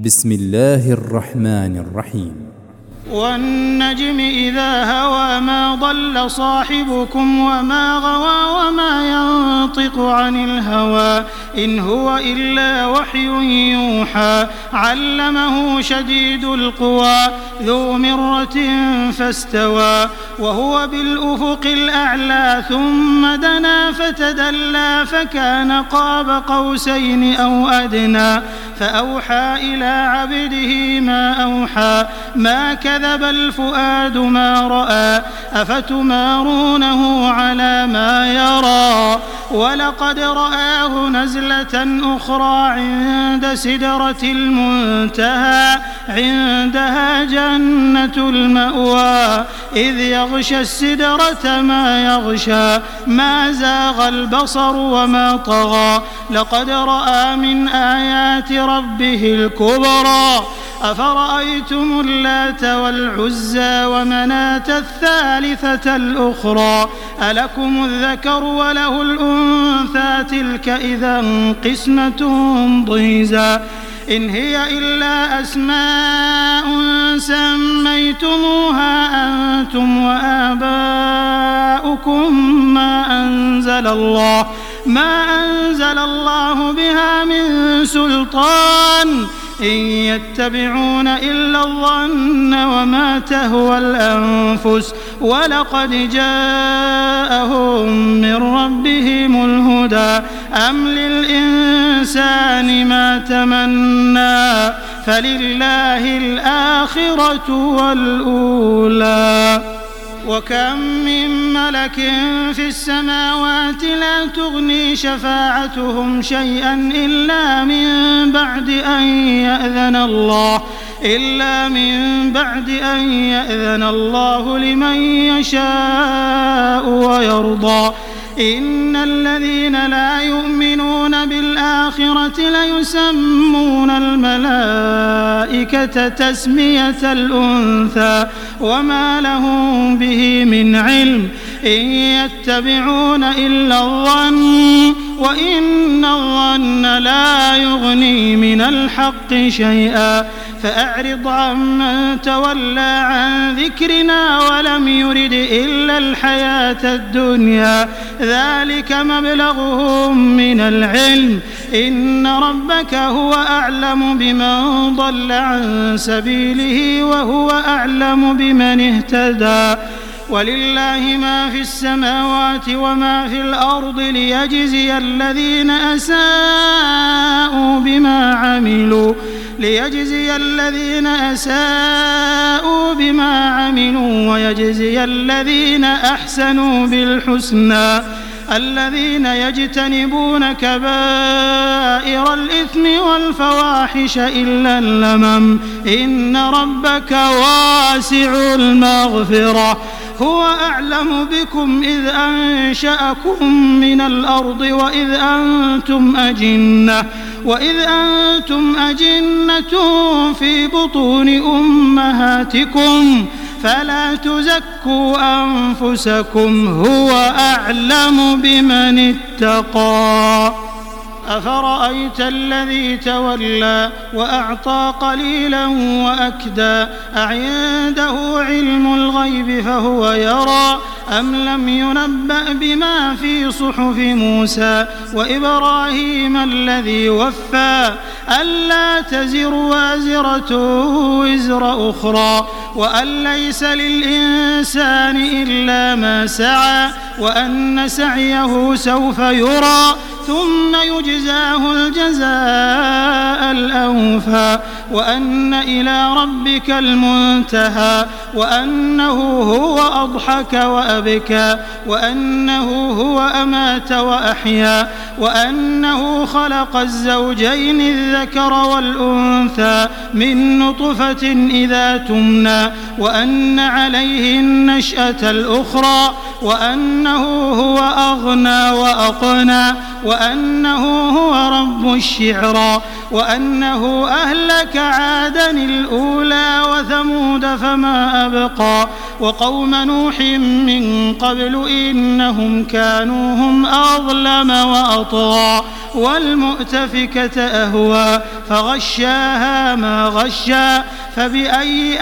بسم الله الرحمن الرحيم. والنجم إذا هوى ما ضل صاحبكم وما غوى وما ينطق عن الهوى إن هو إلا وحي يوحى علمه شديد القوى ذو مرة فاستوى وهو بالأفق الأعلى ثم دنا فتدلى فكان قاب قوسين أو أدنى فأوحى إلى عبده ما أوحى ما كذب الفؤاد ما رأى أفتمارونه على ما يرى ولقد رآه نزلة أخرى عند سدرة المنتهى عندها جنة المأوى إذ يغشى السدرة ما يغشى ما زاغ البصر وما طغى لقد رأى من آيات ربه الكبرى أفرأيتم اللات والعزى ومناة الثالثة الأخرى ألكم الذكر وله الأنثى تلك إذا قسمة ضيزى إن هي إلا أسماء سميتموها أنتم وآباؤكم ما أنزل الله بها من سلطان إن يتبعون إلا الظن وما تهوى الأنفس ولقد جاءهم من ربهم الهدى أم للإنسان ما تمنى فلله الآخرة والأولى وكم من ملك في السماوات لا تغني شفاعتهم شيئا إلا من بعد أن يأذن الله لمن يشاء ويرضى إن الذين لا يؤمنون بالآخرة ليسمون الملائكة تسمية الأنثى وما لهم به من علم إن يتبعون إلا الظن وإن الظن لا يغني من الحق شيئا فأعرض عمن تولى عن ذكرنا ولم يرد إلا الحياة الدنيا ذلك مبلغهم من العلم إن ربك هو أعلم بمن ضل عن سبيله وهو أعلم بمن اهتدى ولله ما في السماوات وما في الأرض ليجزي الذين أساءوا بما عملوا ويجزي الذين أحسنوا بالحسنى الذين يجتنبون كبائر الإثم والفواحش إلا اللمم إن ربك واسع المغفرة هو أعلم بكم إذ أنشأكم من الأرض وإذ أنتم أجنة في بطون أمهاتكم فلا تزكوا أنفسكم هو أعلم بمن اتقى أفرأيت الذي تولى وأعطى قليلا وأكدى أعنده علم الغيب فهو يرى أم لم ينبأ بما في صحف موسى وإبراهيم الذي وفى ألا تزر وازرة وزر أخرى وأن ليس للإنسان إلا ما سعى وأن سعيه سوف يرى ثم يجزاه الجزاء الأوفى وأن إلى ربك المنتهى وأنه هو أضحك وأبكى وأنه هو أمات وأحيا وأنه خلق الزوجين الذكر والأنثى من نطفة إذا تمنى وأن عليه النشأة الأخرى وأنه هو أغنى وأقنى وأنه هو رب الشعرى وأنه أهلك عادا الأولى وثمود فما أبقى وقوم نوح من قبل إنهم كانوا هم أظلم وأطغى والمؤتفكة أهوى فغشاها ما غشى فبأي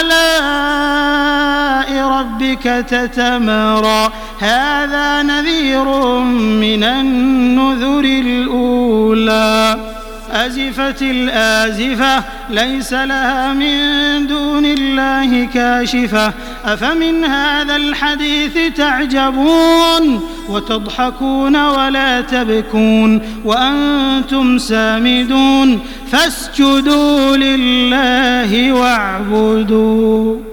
آلاء ربك تتمارى هذا نذير من النذر الأولى أزفت الآزفة ليس لها من دون الله كاشفة أفمن هذا الحديث تعجبون وتضحكون ولا تبكون وأنتم سامدون فاسجدوا لله واعبدوا